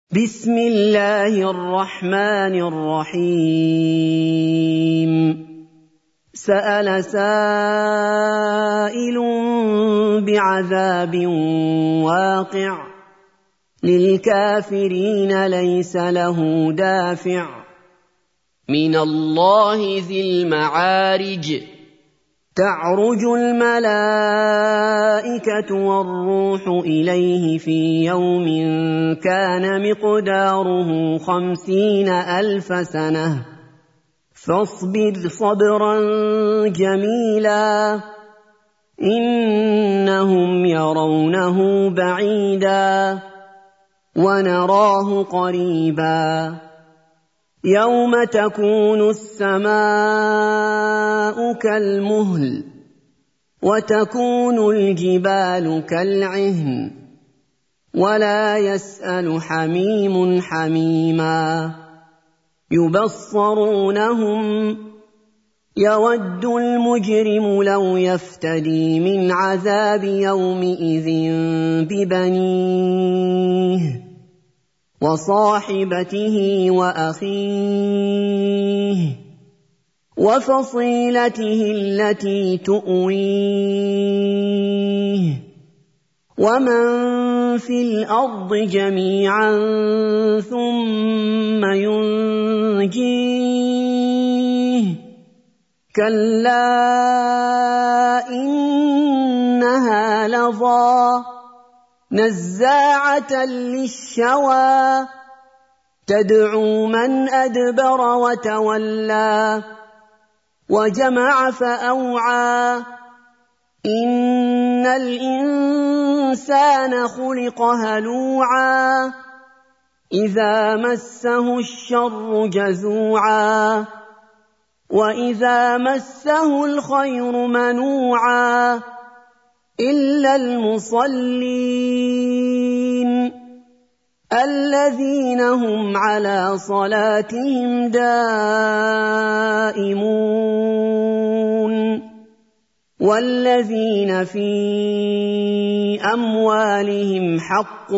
بسم الله الرحمن الرحيم سأل سائل بعذاب واقع للكافرين ليس له دافع من الله ذي المعارج تعرج الملائكة والروح إليه في يوم كان مقداره 50,000 سنة فاصبر صبرا جميلا إنهم يرونه بعيدا ونراه قريبا يوم تكون السماء كالمهل وتكون الجبال كالعهن ولا يسأل حميم حميما يبصرونهم يود المجرم لو يفتدي من عذاب يومئذ ببنيه وصاحبته وأخيه وفصيلته التي تؤويه ومن في الأرض جميعا ثم ينجيه كلا إنها لظى نزاعة للشوى تدعو من أدبر وتولى وجمع فأوعى إن الإنسان خلق هلوعا إذا مسه الشر جزوعا وإذا مسه الخير منوعا إلا المصلين الذين هم على صلاتهم دائمون والذين في أموالهم حق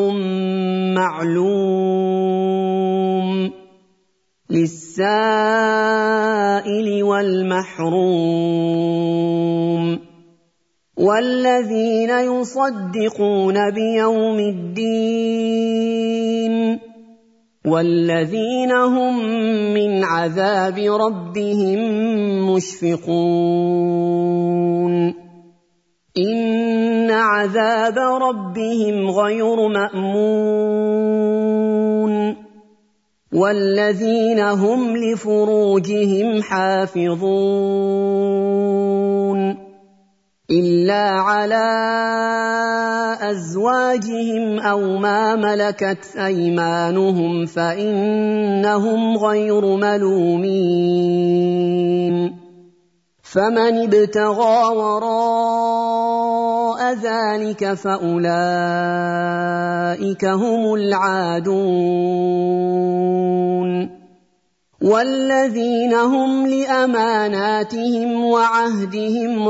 معلوم للسائل والمحروم والذين يصدقون بيوم الدين والذين هم من عذاب ربهم مشفقون إن عذاب ربهم غير مأمون والذين هم لفروجهم حافظون إلا على أزواجهم أو ما ملكت أيمانهم فإنهم غير ملومين فمن ابتغى وراء ذلك فأولئك هم العادون والذين هم لأماناتهم وعهدهم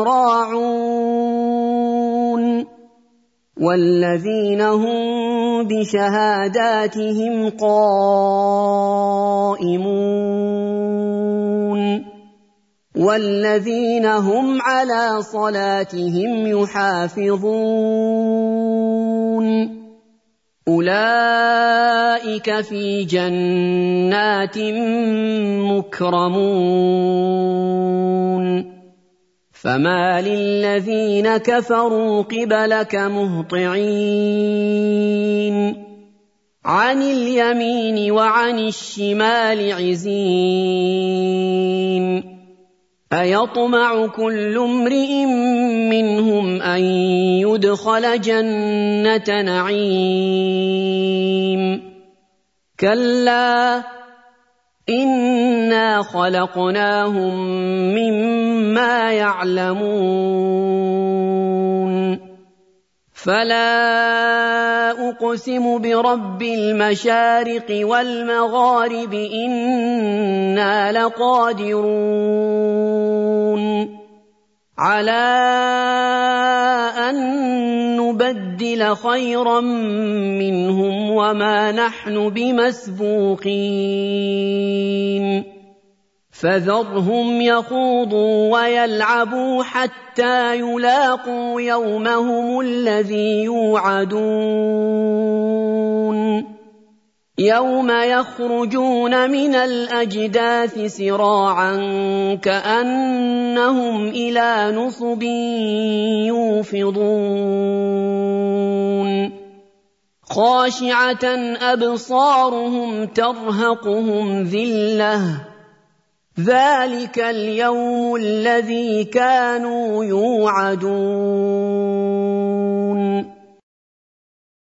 راعون والذين هم بشهاداتهم قائمون والذين هم على صلاتهم يحافظون أولئك في جنات مكرمون فما للذين كفروا قبلك مهطعين عن اليمين وعن الشمال عزين أيطمع كل امرئ منهم أن يدخل جنة نعيم كلا إنا خلقناهم مما يعلمون فلا أقسم برب المشارق والمغارب إنا لقادرون على أن نبدل خيرا منهم وما نحن بمسبوقين فذرهم يخوضوا ويلعبوا حتى يلاقوا يومهم الذي يوعدون يوم يخرجون من الأجداث سراعا كأنهم إلى نصب يوفضون خاشعة أبصارهم ترهقهم ذلة ذلك اليوم الذي كانوا يوعدون